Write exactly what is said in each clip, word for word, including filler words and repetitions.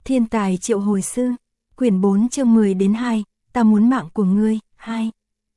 Thiên tài triệu hồi sư, quyển bốn chương mười đến hai, ta muốn mạng của ngươi, hai.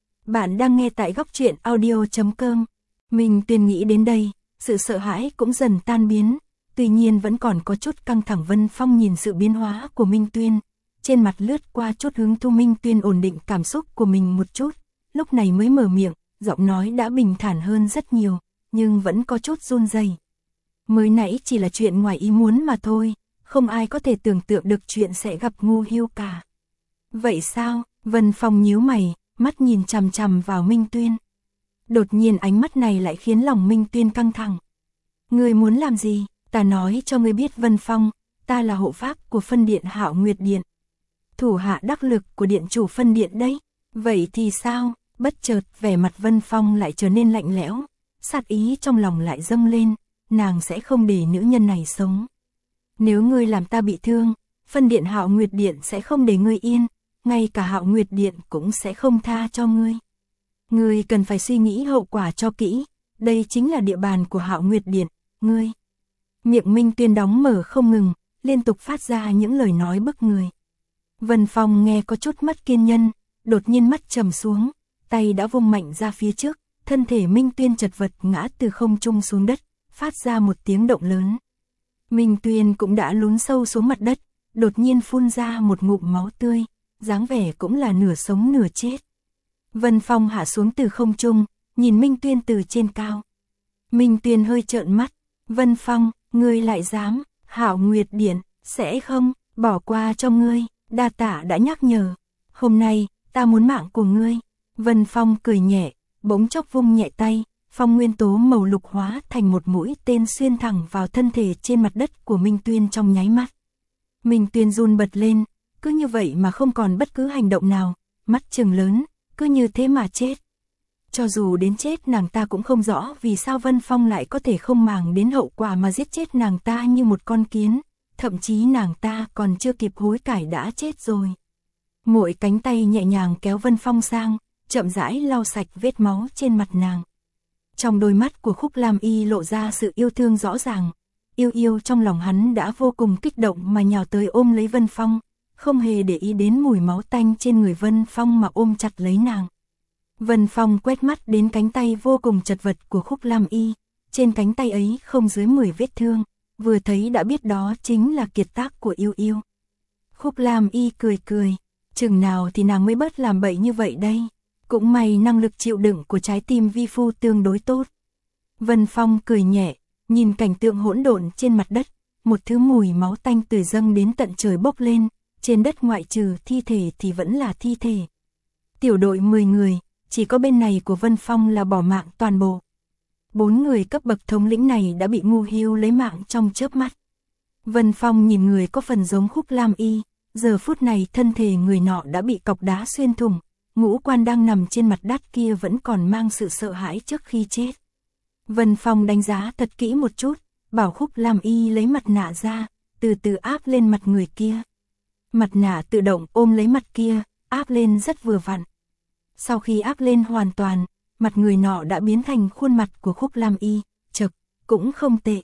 Bạn đang nghe tại góc truyện audio chấm com. Minh Tuyên nghĩ đến đây, sự sợ hãi cũng dần tan biến, tuy nhiên vẫn còn có chút căng thẳng. Vân Phong nhìn sự biến hóa của Minh Tuyên, trên mặt lướt qua chút hứng thú. Minh Tuyên ổn định cảm xúc của mình một chút, lúc này mới mở miệng, giọng nói đã bình thản hơn rất nhiều, nhưng vẫn có chút run rẩy. Mới nãy chỉ là chuyện ngoài ý muốn mà thôi, không ai có thể tưởng tượng được chuyện sẽ gặp ngu hiu cả. Vậy sao? Vân Phong nhíu mày, mắt nhìn chằm chằm vào Minh Tuyên. Đột nhiên ánh mắt này lại khiến lòng Minh Tuyên căng thẳng. Ngươi muốn làm gì? Ta nói cho ngươi biết Vân Phong, ta là hộ pháp của phân điện Hạo Nguyệt Điện. Thủ hạ đắc lực của điện chủ phân điện đấy. Vậy thì sao? Bất chợt vẻ mặt Vân Phong lại trở nên lạnh lẽo, sát ý trong lòng lại dâng lên, nàng sẽ không để nữ nhân này sống. Nếu ngươi làm ta bị thương, phân điện Hạo Nguyệt Điện sẽ không để ngươi yên, ngay cả Hạo Nguyệt Điện cũng sẽ không tha cho ngươi. Ngươi cần phải suy nghĩ hậu quả cho kỹ, đây chính là địa bàn của Hạo Nguyệt Điện, ngươi. Miệng Minh Tuyên đóng mở không ngừng, liên tục phát ra những lời nói bức người. Vân Phong nghe có chút mất kiên nhẫn, đột nhiên mắt trầm xuống, tay đã vung mạnh ra phía trước, thân thể Minh Tuyên chật vật ngã từ không trung xuống đất, phát ra một tiếng động lớn. Minh Tuyên cũng đã lún sâu xuống mặt đất, đột nhiên phun ra một ngụm máu tươi, dáng vẻ cũng là nửa sống nửa chết. Vân Phong hạ xuống từ không trung, nhìn Minh Tuyên từ trên cao. Minh Tuyên hơi trợn mắt, Vân Phong, ngươi lại dám, Hạo Nguyệt Điện, sẽ không, bỏ qua cho ngươi, đa tạ đã nhắc nhở. Hôm nay, ta muốn mạng của ngươi. Vân Phong cười nhẹ, bỗng chốc vung nhẹ tay, phong nguyên tố màu lục hóa thành một mũi tên xuyên thẳng vào thân thể trên mặt đất của Minh Tuyên trong nháy mắt. Minh Tuyên run bật lên, cứ như vậy mà không còn bất cứ hành động nào, mắt trừng lớn, cứ như thế mà chết. Cho dù đến chết nàng ta cũng không rõ vì sao Vân Phong lại có thể không màng đến hậu quả mà giết chết nàng ta như một con kiến, thậm chí nàng ta còn chưa kịp hối cải đã chết rồi. Mỗi cánh tay nhẹ nhàng kéo Vân Phong sang, chậm rãi lau sạch vết máu trên mặt nàng. Trong đôi mắt của Khúc Lam Y lộ ra sự yêu thương rõ ràng, yêu yêu trong lòng hắn đã vô cùng kích động mà nhào tới ôm lấy Vân Phong, không hề để ý đến mùi máu tanh trên người Vân Phong mà ôm chặt lấy nàng. Vân Phong quét mắt đến cánh tay vô cùng chật vật của Khúc Lam Y, trên cánh tay ấy không dưới mười vết thương, vừa thấy đã biết đó chính là kiệt tác của yêu yêu. Khúc Lam Y cười cười, chừng nào thì nàng mới bớt làm bậy như vậy đây, cũng may năng lực chịu đựng của trái tim vi phu tương đối tốt. Vân Phong cười nhẹ, nhìn cảnh tượng hỗn độn trên mặt đất, một thứ mùi máu tanh từ dâng đến tận trời bốc lên, trên đất ngoại trừ thi thể thì vẫn là thi thể. Tiểu đội mười người, chỉ có bên này của Vân Phong là bỏ mạng toàn bộ. Bốn người cấp bậc thống lĩnh này đã bị ngu hiu lấy mạng trong chớp mắt. Vân Phong nhìn người có phần giống Khúc Lam Y, giờ phút này thân thể người nọ đã bị cọc đá xuyên thủng, ngũ quan đang nằm trên mặt đất kia vẫn còn mang sự sợ hãi trước khi chết. Vân Phong đánh giá thật kỹ một chút, bảo Khúc Lam Y lấy mặt nạ ra, từ từ áp lên mặt người kia. Mặt nạ tự động ôm lấy mặt kia, áp lên rất vừa vặn. Sau khi áp lên hoàn toàn, mặt người nọ đã biến thành khuôn mặt của Khúc Lam Y, chật, cũng không tệ.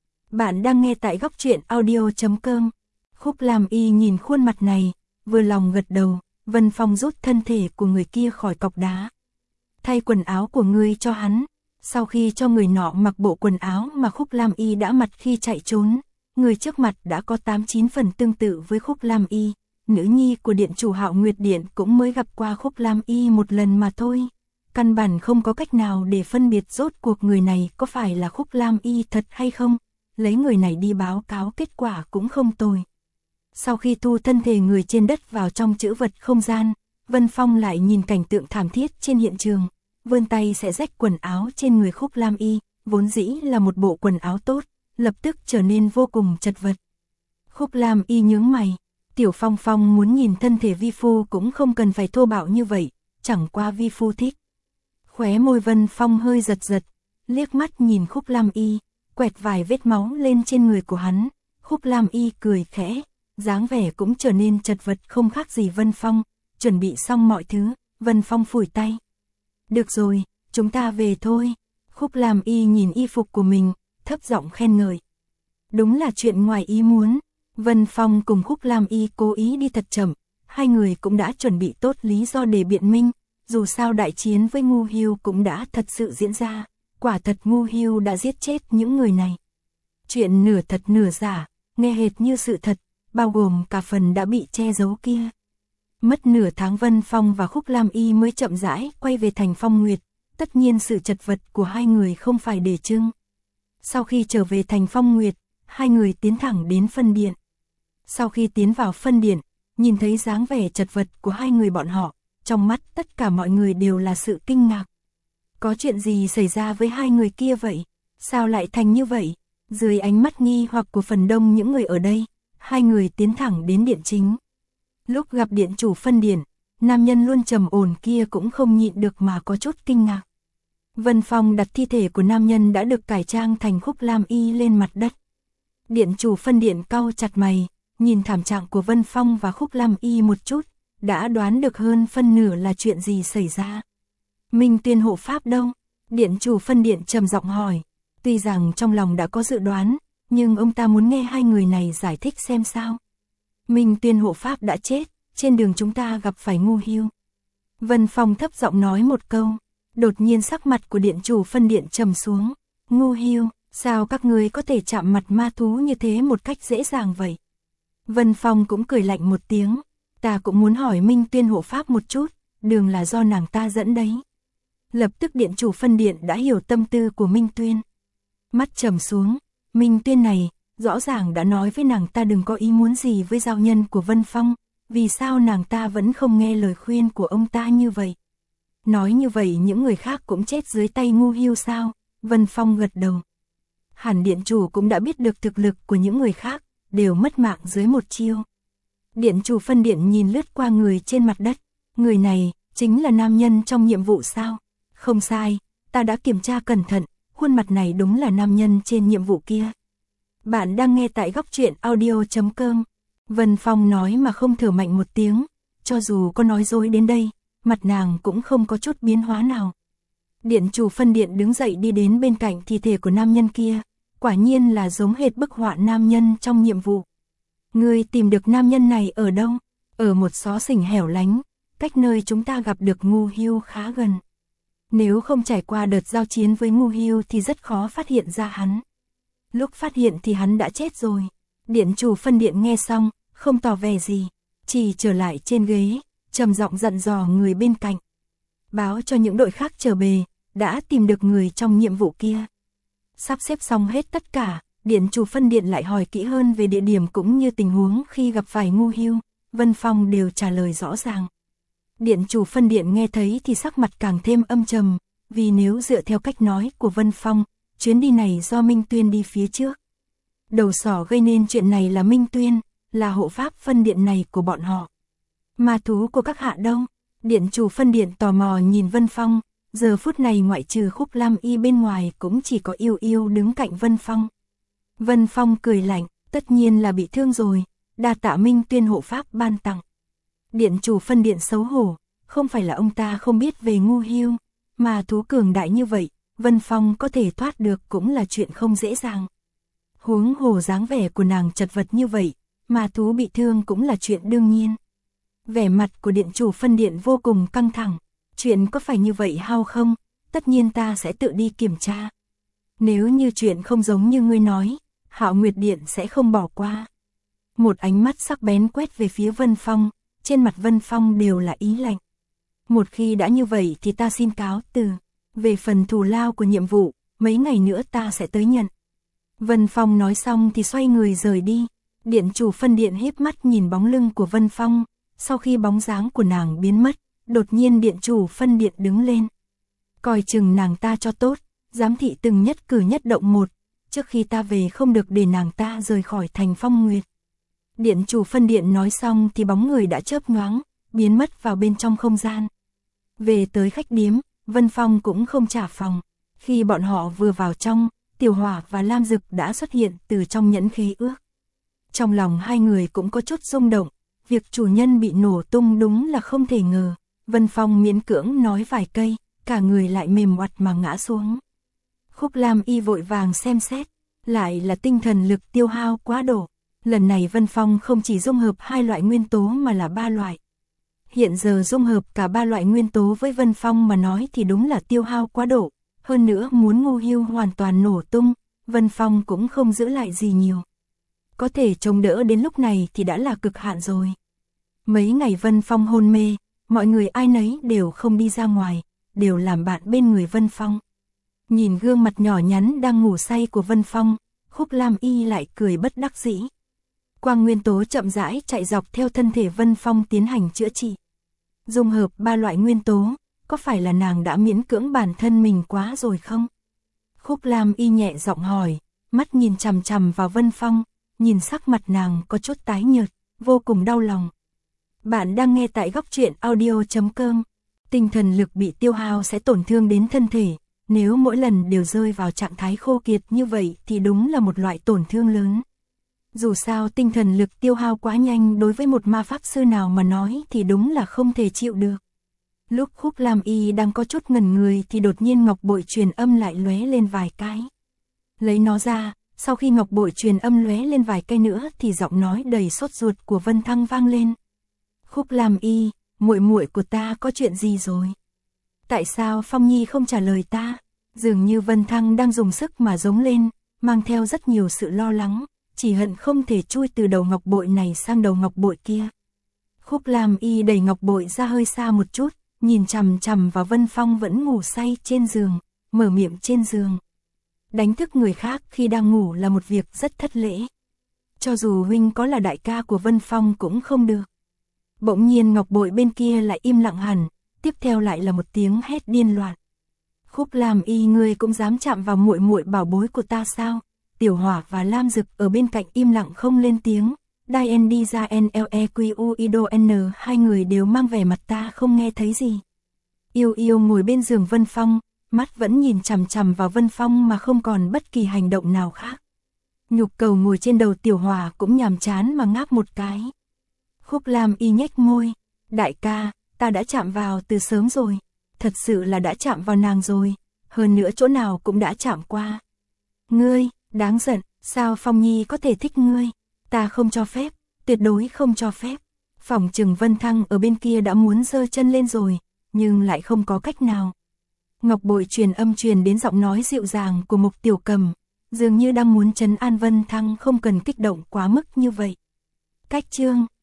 Bạn đang nghe tại góc truyện audio chấm com. Khúc Lam Y nhìn khuôn mặt này, vừa lòng gật đầu. Vân Phong rút thân thể của người kia khỏi cọc đá. Thay quần áo của ngươi cho hắn. Sau khi cho người nọ mặc bộ quần áo mà Khúc Lam Y đã mặc khi chạy trốn, người trước mặt đã có tám chín phần tương tự với Khúc Lam Y. Nữ nhi của điện chủ Hạo Nguyệt Điện cũng mới gặp qua Khúc Lam Y một lần mà thôi. Căn bản không có cách nào để phân biệt rốt cuộc người này có phải là Khúc Lam Y thật hay không. Lấy người này đi báo cáo kết quả cũng không tồi. Sau khi thu thân thể người trên đất vào trong trữ vật không gian, Vân Phong lại nhìn cảnh tượng thảm thiết trên hiện trường, vươn tay sẽ rách quần áo trên người Khúc Lam Y, vốn dĩ là một bộ quần áo tốt, lập tức trở nên vô cùng chật vật. Khúc Lam Y nhướng mày, Tiểu Phong Phong muốn nhìn thân thể vi phu cũng không cần phải thô bạo như vậy, chẳng qua vi phu thích. Khóe môi Vân Phong hơi giật giật, liếc mắt nhìn Khúc Lam Y, quẹt vài vết máu lên trên người của hắn, Khúc Lam Y cười khẽ. Dáng vẻ cũng trở nên chật vật không khác gì Vân Phong, chuẩn bị xong mọi thứ, Vân Phong phủi tay. Được rồi, chúng ta về thôi. Khúc Lam Y nhìn y phục của mình, thấp giọng khen ngợi. Đúng là chuyện ngoài ý muốn, Vân Phong cùng Khúc Lam Y cố ý đi thật chậm, hai người cũng đã chuẩn bị tốt lý do để biện minh, dù sao đại chiến với Ngưu Hưu cũng đã thật sự diễn ra, quả thật Ngưu Hưu đã giết chết những người này. Chuyện nửa thật nửa giả, nghe hệt như sự thật, bao gồm cả phần đã bị che giấu kia. Mất nửa tháng Vân Phong và Khúc Lam Y mới chậm rãi quay về thành Phong Nguyệt, tất nhiên sự chật vật của hai người không phải để trưng. Sau khi trở về thành Phong Nguyệt, hai người tiến thẳng đến phân điện. Sau khi tiến vào phân điện, nhìn thấy dáng vẻ chật vật của hai người bọn họ, trong mắt tất cả mọi người đều là sự kinh ngạc. Có chuyện gì xảy ra với hai người kia vậy? Sao lại thành như vậy? Dưới ánh mắt nghi hoặc của phần đông những người ở đây, hai người tiến thẳng đến điện chính. Lúc gặp điện chủ phân điện, nam nhân luôn trầm ổn kia cũng không nhịn được mà có chút kinh ngạc. Vân Phong đặt thi thể của nam nhân đã được cải trang thành Khúc Lam Y lên mặt đất. Điện chủ phân điện cau chặt mày, nhìn thảm trạng của Vân Phong và Khúc Lam Y một chút, đã đoán được hơn phân nửa là chuyện gì xảy ra. Minh Tuyên hộ pháp đâu? Điện chủ phân điện trầm giọng hỏi. Tuy rằng trong lòng đã có dự đoán, nhưng ông ta muốn nghe hai người này giải thích xem sao. Minh Tuyên hộ pháp đã chết, trên đường chúng ta gặp phải Ngưu Hưu. Vân Phong thấp giọng nói một câu, đột nhiên sắc mặt của điện chủ phân điện trầm xuống. Ngưu Hưu, sao các ngươi có thể chạm mặt ma thú như thế một cách dễ dàng vậy? Vân Phong cũng cười lạnh một tiếng, ta cũng muốn hỏi Minh Tuyên hộ pháp một chút, đường là do nàng ta dẫn đấy. Lập tức điện chủ phân điện đã hiểu tâm tư của Minh Tuyên. Mắt trầm xuống, Minh Tuyên này, rõ ràng đã nói với nàng ta đừng có ý muốn gì với giao nhân của Vân Phong, vì sao nàng ta vẫn không nghe lời khuyên của ông ta như vậy? Nói như vậy những người khác cũng chết dưới tay Ngưu Hưu sao? Vân Phong gật đầu. Hẳn điện chủ cũng đã biết được thực lực của những người khác, đều mất mạng dưới một chiêu. Điện chủ phân điện nhìn lướt qua người trên mặt đất, người này, chính là nam nhân trong nhiệm vụ sao? Không sai, ta đã kiểm tra cẩn thận, khuôn mặt này đúng là nam nhân trên nhiệm vụ kia. Bạn đang nghe tại góc truyện audio chấm com. Vân Phong nói mà không thở mạnh một tiếng, cho dù có nói dối đến đây, mặt nàng cũng không có chút biến hóa nào. Điện chủ phân điện đứng dậy đi đến bên cạnh thi thể của nam nhân kia, quả nhiên là giống hệt bức họa nam nhân trong nhiệm vụ. Ngươi tìm được nam nhân này ở đâu? Ở một xó xỉnh hẻo lánh, cách nơi chúng ta gặp được Ngưu Hưu khá gần. Nếu không trải qua đợt giao chiến với Ngưu Hưu thì rất khó phát hiện ra hắn. Lúc phát hiện thì hắn đã chết rồi. Điện chủ phân điện nghe xong, không tỏ vẻ gì, chỉ trở lại trên ghế, trầm giọng dặn dò người bên cạnh. Báo cho những đội khác trở về, đã tìm được người trong nhiệm vụ kia. Sắp xếp xong hết tất cả, điện chủ phân điện lại hỏi kỹ hơn về địa điểm cũng như tình huống khi gặp phải Ngưu Hưu. Vân Phong đều trả lời rõ ràng. Điện chủ phân điện nghe thấy thì sắc mặt càng thêm âm trầm, vì nếu dựa theo cách nói của Vân Phong, chuyến đi này do Minh Tuyên đi phía trước. Đầu sỏ gây nên chuyện này là Minh Tuyên, là hộ pháp phân điện này của bọn họ. Ma thú của các hạ đâu? Điện chủ phân điện tò mò nhìn Vân Phong, giờ phút này ngoại trừ Khúc Lam Y bên ngoài cũng chỉ có Yêu Yêu đứng cạnh Vân Phong. Vân Phong cười lạnh, tất nhiên là bị thương rồi, đa tạ Minh Tuyên hộ pháp ban tặng. Điện chủ phân điện xấu hổ, không phải là ông ta không biết về Ngưu Hưu, mà thú cường đại như vậy, Vân Phong có thể thoát được cũng là chuyện không dễ dàng. Huống hồ dáng vẻ của nàng chật vật như vậy, mà thú bị thương cũng là chuyện đương nhiên. Vẻ mặt của điện chủ phân điện vô cùng căng thẳng, chuyện có phải như vậy hay không, tất nhiên ta sẽ tự đi kiểm tra. Nếu như chuyện không giống như ngươi nói, Hạo Nguyệt Điện sẽ không bỏ qua. Một ánh mắt sắc bén quét về phía Vân Phong, trên mặt Vân Phong đều là ý lạnh. Một khi đã như vậy thì ta xin cáo từ, về phần thù lao của nhiệm vụ, mấy ngày nữa ta sẽ tới nhận. Vân Phong nói xong thì xoay người rời đi, điện chủ phân điện híp mắt nhìn bóng lưng của Vân Phong, sau khi bóng dáng của nàng biến mất, đột nhiên điện chủ phân điện đứng lên. Coi chừng nàng ta cho tốt, giám thị từng nhất cử nhất động một, trước khi ta về không được để nàng ta rời khỏi thành Phong Nguyệt. Điện chủ phân điện nói xong thì bóng người đã chớp nhoáng, biến mất vào bên trong không gian. Về tới khách điếm, Vân Phong cũng không trả phòng. Khi bọn họ vừa vào trong, Tiểu Hỏa và Lam Dực đã xuất hiện từ trong nhẫn khế ước. Trong lòng hai người cũng có chút rung động, việc chủ nhân bị nổ tung đúng là không thể ngờ. Vân Phong miễn cưỡng nói vài cây, cả người lại mềm oặt mà ngã xuống. Khúc Lam Y vội vàng xem xét, lại là tinh thần lực tiêu hao quá độ. Lần này Vân Phong không chỉ dung hợp hai loại nguyên tố mà là ba loại. Hiện giờ dung hợp cả ba loại nguyên tố với Vân Phong mà nói thì đúng là tiêu hao quá độ. Hơn nữa muốn Ngô Hưu hoàn toàn nổ tung, Vân Phong cũng không giữ lại gì nhiều. Có thể chống đỡ đến lúc này thì đã là cực hạn rồi. Mấy ngày Vân Phong hôn mê, mọi người ai nấy đều không đi ra ngoài, đều làm bạn bên người Vân Phong. Nhìn gương mặt nhỏ nhắn đang ngủ say của Vân Phong, Khúc Lam Y lại cười bất đắc dĩ. Quang nguyên tố chậm rãi chạy dọc theo thân thể Vân Phong tiến hành chữa trị. Dung hợp ba loại nguyên tố, có phải là nàng đã miễn cưỡng bản thân mình quá rồi không? Khúc Lam Y nhẹ giọng hỏi, mắt nhìn chằm chằm vào Vân Phong, nhìn sắc mặt nàng có chút tái nhợt, vô cùng đau lòng. Bạn đang nghe tại góc truyện audio chấm com. Tinh thần lực bị tiêu hao sẽ tổn thương đến thân thể, nếu mỗi lần đều rơi vào trạng thái khô kiệt như vậy thì đúng là một loại tổn thương lớn. Dù sao tinh thần lực tiêu hao quá nhanh đối với một ma pháp sư nào mà nói thì đúng là không thể chịu được. Lúc Khúc Lam Y đang có chút ngẩn người thì đột nhiên ngọc bội truyền âm lại lóe lên vài cái. Lấy nó ra, sau khi ngọc bội truyền âm lóe lên vài cái nữa thì giọng nói đầy sốt ruột của Vân Thăng vang lên. Khúc Lam Y, muội muội của ta có chuyện gì rồi? Tại sao Phong Nhi không trả lời ta? Dường như Vân Thăng đang dùng sức mà giống lên, mang theo rất nhiều sự lo lắng, chỉ hận không thể chui từ đầu ngọc bội này sang đầu ngọc bội kia. Khúc Lam Y đẩy ngọc bội ra hơi xa một chút, nhìn chằm chằm vào Vân Phong vẫn ngủ say trên giường, mở miệng trên giường. Đánh thức người khác khi đang ngủ là một việc rất thất lễ. Cho dù huynh có là đại ca của Vân Phong cũng không được. Bỗng nhiên ngọc bội bên kia lại im lặng hẳn, tiếp theo lại là một tiếng hét điên loạn. Khúc Lam Y, ngươi cũng dám chạm vào muội muội bảo bối của ta sao? Tiểu Hỏa và Lam Dực ở bên cạnh im lặng không lên tiếng. Diane đi ra N L E Q U I D O N, hai người đều mang vẻ mặt ta không nghe thấy gì. Yêu Yêu ngồi bên giường Vân Phong, mắt vẫn nhìn chằm chằm vào Vân Phong mà không còn bất kỳ hành động nào khác. Nhục Cầu ngồi trên đầu Tiểu Hỏa cũng nhàm chán mà ngáp một cái. Khúc Lam Y nhếch môi, đại ca, ta đã chạm vào từ sớm rồi, thật sự là đã chạm vào nàng rồi, hơn nữa chỗ nào cũng đã chạm qua. Ngươi, đáng giận, sao Phong Nhi có thể thích ngươi? Ta không cho phép, tuyệt đối không cho phép. Phỏng chừng Vân Thăng ở bên kia đã muốn giơ chân lên rồi, nhưng lại không có cách nào. Ngọc bội truyền âm truyền đến giọng nói dịu dàng của Mục Tiểu Cầm, dường như đang muốn trấn an Vân Thăng không cần kích động quá mức như vậy. Cách chương